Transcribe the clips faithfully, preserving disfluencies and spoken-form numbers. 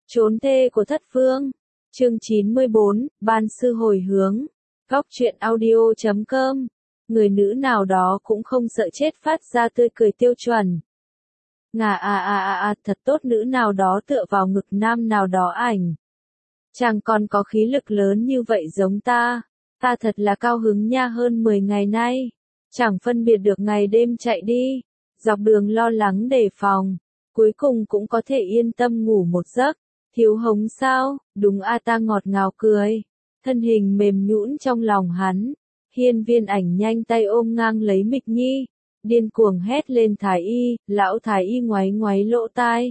Trốn thê của thất phương. Chương chín mươi bốn, Ban sư hồi hướng. Góc truyện audio chấm com. Người nữ nào đó cũng không sợ chết phát ra tươi cười tiêu chuẩn. Ngà à à à à, thật tốt, nữ nào đó tựa vào ngực nam nào đó ảnh. Chàng còn có khí lực lớn như vậy giống ta. Ta thật là cao hứng nha, hơn mười ngày nay. Chẳng phân biệt được ngày đêm chạy đi. Dọc đường lo lắng đề phòng. Cuối cùng cũng có thể yên tâm ngủ một giấc. Thiếu Hống sao, đúng a, ta ngọt ngào cười. Thân hình mềm nhũn trong lòng hắn. Hiên Viên Ảnh nhanh tay ôm ngang lấy Mịch Nhi. Điên cuồng hét lên Thái Y, lão Thái Y ngoáy ngoáy lỗ tai.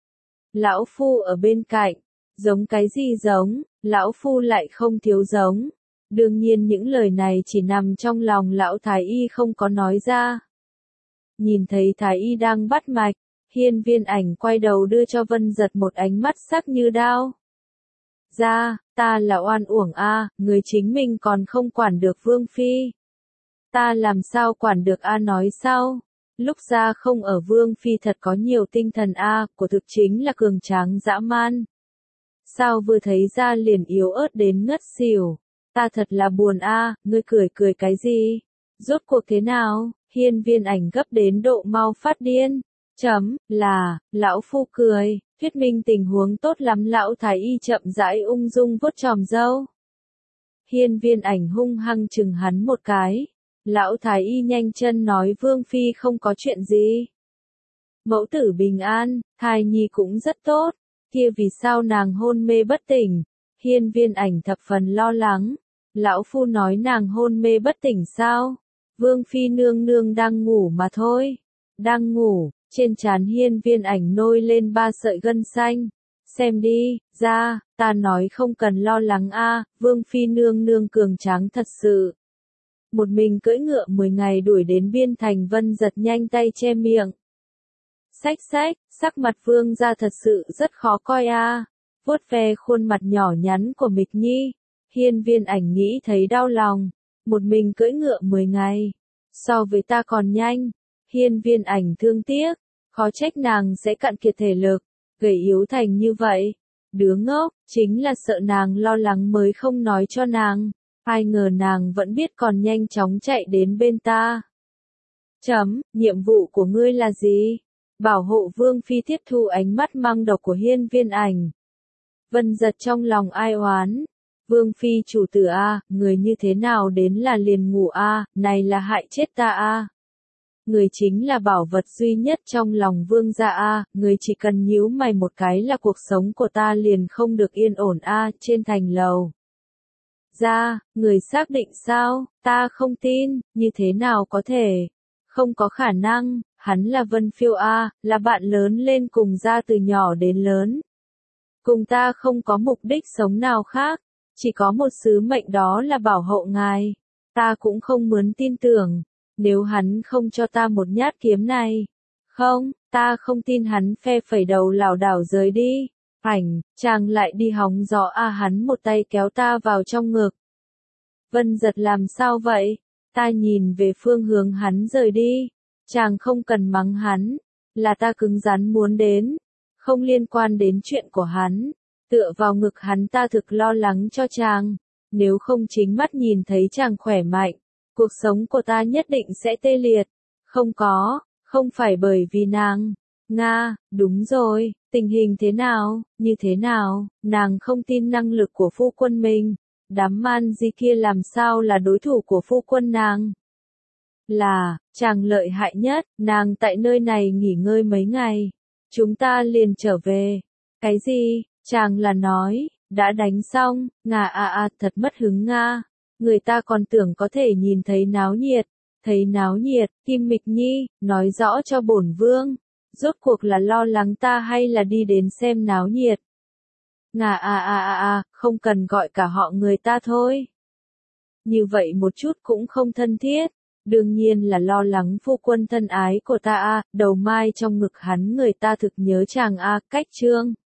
Lão Phu ở bên cạnh. Giống cái gì giống, lão Phu lại không thiếu giống. Đương nhiên những lời này chỉ nằm trong lòng lão Thái Y không có nói ra. Nhìn thấy Thái Y đang bắt mạch. Hiên Viên Ảnh quay đầu đưa cho Vân Giật một ánh mắt sắc như đao. Ra, ta là oan uổng a, người chính mình còn không quản được Vương Phi. Ta làm sao quản được a, nói sau. Lúc ra không ở Vương Phi thật có nhiều tinh thần a, của thực chính là cường tráng dã man. Sao vừa thấy ra liền yếu ớt đến ngất xỉu. Ta thật là buồn a, ngươi cười cười cái gì? Rốt cuộc thế nào? Hiên Viên Ảnh gấp đến độ mau phát điên. Chấm, là, lão Phu cười, thuyết minh tình huống tốt lắm, lão Thái Y chậm rãi ung dung vuốt chòm râu. Hiên Viên Ảnh hung hăng chừng hắn một cái. Lão Thái Y nhanh chân nói Vương Phi không có chuyện gì. Mẫu tử bình an, thai nhi cũng rất tốt, kia vì sao nàng hôn mê bất tỉnh? Hiên Viên Ảnh thập phần lo lắng. Lão Phu nói nàng hôn mê bất tỉnh sao? Vương Phi nương nương đang ngủ mà thôi. Đang ngủ. Trên trán Hiên Viên Ảnh nôi lên ba sợi gân xanh. Xem đi, ra, ta nói không cần lo lắng a, Vương Phi nương nương cường tráng thật sự. Một mình cưỡi ngựa mười ngày đuổi đến biên thành. Vân Giật nhanh tay che miệng. Xách xách, sắc mặt Vương gia thật sự rất khó coi a. Vuốt ve khuôn mặt nhỏ nhắn của Mịch Nhi. Hiên Viên Ảnh nghĩ thấy đau lòng. Một mình cưỡi ngựa mười ngày. So với ta còn nhanh. Hiên Viên Ảnh thương tiếc, khó trách nàng sẽ cạn kiệt thể lực, gầy yếu thành như vậy. Đứa ngốc, chính là sợ nàng lo lắng mới không nói cho nàng, ai ngờ nàng vẫn biết còn nhanh chóng chạy đến bên ta. Chấm, nhiệm vụ của ngươi là gì? Bảo hộ Vương Phi. Tiếp thu ánh mắt mang độc của Hiên Viên Ảnh. Vân Giật trong lòng ai oán. Vương Phi chủ tử a, người như thế nào đến là liền ngủ a, này là hại chết ta a. Người chính là bảo vật duy nhất trong lòng Vương gia a, người chỉ cần nhíu mày một cái là cuộc sống của ta liền không được yên ổn a. Trên thành lầu. Ra, người xác định sao? Ta không tin, như thế nào có thể? Không có khả năng, hắn là Vân Phiêu a, là bạn lớn lên cùng gia từ nhỏ đến lớn. Cùng ta không có mục đích sống nào khác, chỉ có một sứ mệnh, đó là bảo hộ ngài. Ta cũng không muốn tin tưởng. Nếu hắn không cho ta một nhát kiếm này. Không, ta không tin hắn. Phe phẩy đầu lảo đảo rời đi. Ảnh, chàng lại đi hóng gió a à, hắn một tay kéo ta vào trong ngực. Vân Giật làm sao vậy? Ta nhìn về phương hướng hắn rời đi. Chàng không cần mắng hắn. Là ta cứng rắn muốn đến. Không liên quan đến chuyện của hắn. Tựa vào ngực hắn ta thực lo lắng cho chàng. Nếu không chính mắt nhìn thấy chàng khỏe mạnh. Cuộc sống của ta nhất định sẽ tê liệt. Không có, không phải bởi vì nàng. Nga, đúng rồi, tình hình thế nào, như thế nào, nàng không tin năng lực của phu quân mình. Đám man di kia làm sao là đối thủ của phu quân nàng. Là, chàng lợi hại nhất, nàng tại nơi này nghỉ ngơi mấy ngày. Chúng ta liền trở về. Cái gì, chàng là nói, đã đánh xong, ngà à à, thật mất hứng nga. Người ta còn tưởng có thể nhìn thấy náo nhiệt, thấy náo nhiệt, Kim Mịch Nhi, nói rõ cho bổn vương, rốt cuộc là lo lắng ta hay là đi đến xem náo nhiệt. Ngà à à à à, không cần gọi cả họ người ta thôi. Như vậy một chút cũng không thân thiết, đương nhiên là lo lắng phu quân thân ái của ta a, đầu mai trong ngực hắn người ta thực nhớ chàng a, cách chương.